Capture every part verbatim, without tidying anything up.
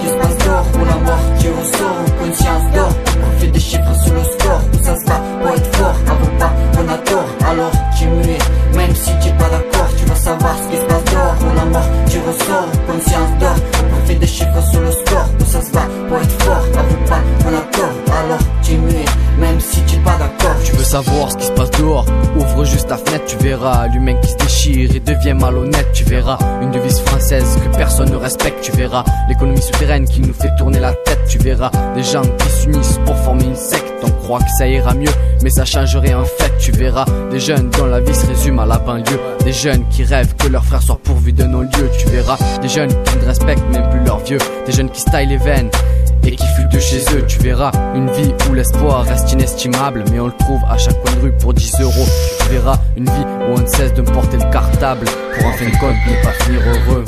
qui se passe dehors, où la mort qui ressort, où conscience dort. On fait des chiffres sur le score, tout ça se bat pour être fort. Avoue pas qu'on a tort, alors tu es muet. Même si tu es pas d'accord, tu vas savoir ce qui se passe dehors, où la mort qui ressort, où conscience dort. On fait des chiffres sur le score, tout ça se bat pour être fort. Avoue pas qu'on a tort, alors tu es muet. Même si tu es pas d'accord. Tu veux savoir ce qui se passe dehors, ouvre juste la fenêtre, tu verras l'humain qui se déchire et devient malhonnête, tu verras une devise française que personne ne respecte, tu verras l'économie souterraine qui nous fait tourner la tête, tu verras des gens qui s'unissent pour former une secte, on croit que ça ira mieux, mais ça changerait en fait, tu verras des jeunes dont la vie se résume à la banlieue, des jeunes qui rêvent que leurs frères soient pourvus de non-lieu, tu verras des jeunes qui ne respectent même plus leurs vieux, des jeunes qui se taillent les veines et qui fuient de chez eux, tu verras une vie où l'espoir reste inestimable, mais on le trouve à chaque coin de rue pour dix euros. Tu verras une vie où on ne cesse de me porter le cartable pour en fin de compte ne pas finir heureux.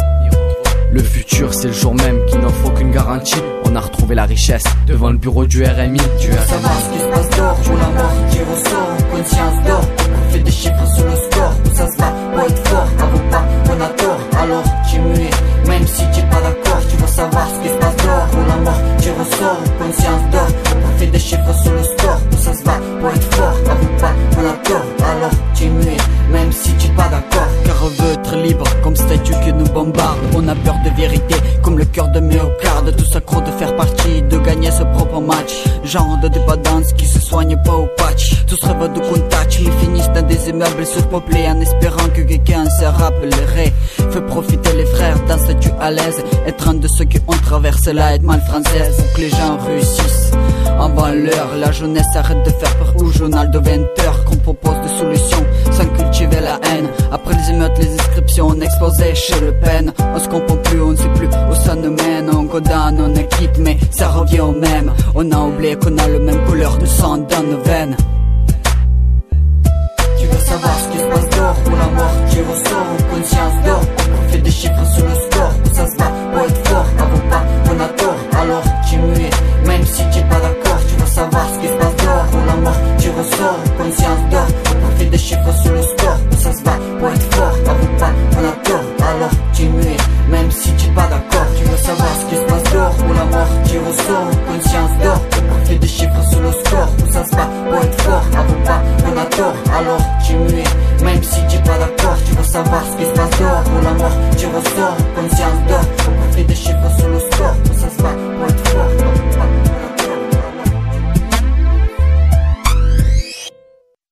Le futur c'est le jour même qui n'offre aucune garantie. On a retrouvé la richesse devant le bureau du R M I. Tu veux savoir ce qui se passe dehors, où la mort qui ressort, où conscience dort. On fait des chiffres sur le score, tout ça se bat pour être fort. Avoue pas qu'on a tort, alors tu es muet. Même si tu es pas d'accord, tu vas savoir ce qui se passe dehors, où la mort qui ressort, où conscience dort. On fait des chiffres sur le score, tout ça se bat pour être fort. Avoue pas qu'on a tort, alors tu es muet. Même si tu es pas d'accord. Car on veut être libre comme statue que nous bombarde. On a peur de vérité comme le cœur de myocarde. Tous accro de faire partie, de gagner ce propre match. Genre de dépendance qui se soigne pas au patch. Tous rêvent de contact mais finissent dans des immeubles surpeuplés en espérant que quelqu'un se rappellerait. Fait profiter les frères d'un statut à l'aise, être un de ceux qui ont traversé la haine mal française. Pour que les gens réussissent avant l'heure, la jeunesse arrête de faire peur au journal de vingt heures. Qu'on propose des solutions sans cultiver la haine. Après les émeutes, les inscriptions, on explosait chez Le Pen. On se comprend plus, on ne sait plus où ça nous mène. On condamne, on acquitte, mais ça revient au même. On a oublié qu'on a le même couleur de sang dans nos veines. Tu veux savoir ce qui se passe dehors, où la mort qui ressort, où conscience dort. On fait des chiffres sur le score, tout ça se bat pour être fort. Avoue pas qu'on a tort, alors tu es muet. Même si tu es pas d'accord, tu veux savoir ce qui se passe dehors, où la mort qui ressort, où conscience dort. On fait des chiffres sur le score, tout ça se bat pour être fort. Avoue pas qu'on a tort, alors tu es muet. Même si tu es pas d'accord, tu veux savoir ce qui se passe dehors, où la mort qui ressort, où conscience dort. On fait des chiffres sur le score, tout ça se bat pour être fort. Avoue pas qu'on a tort, alors tu es muet. Même si tu es pas d'accord, tu veux savoir ce qui se passe dehors, où la mort qui ressort.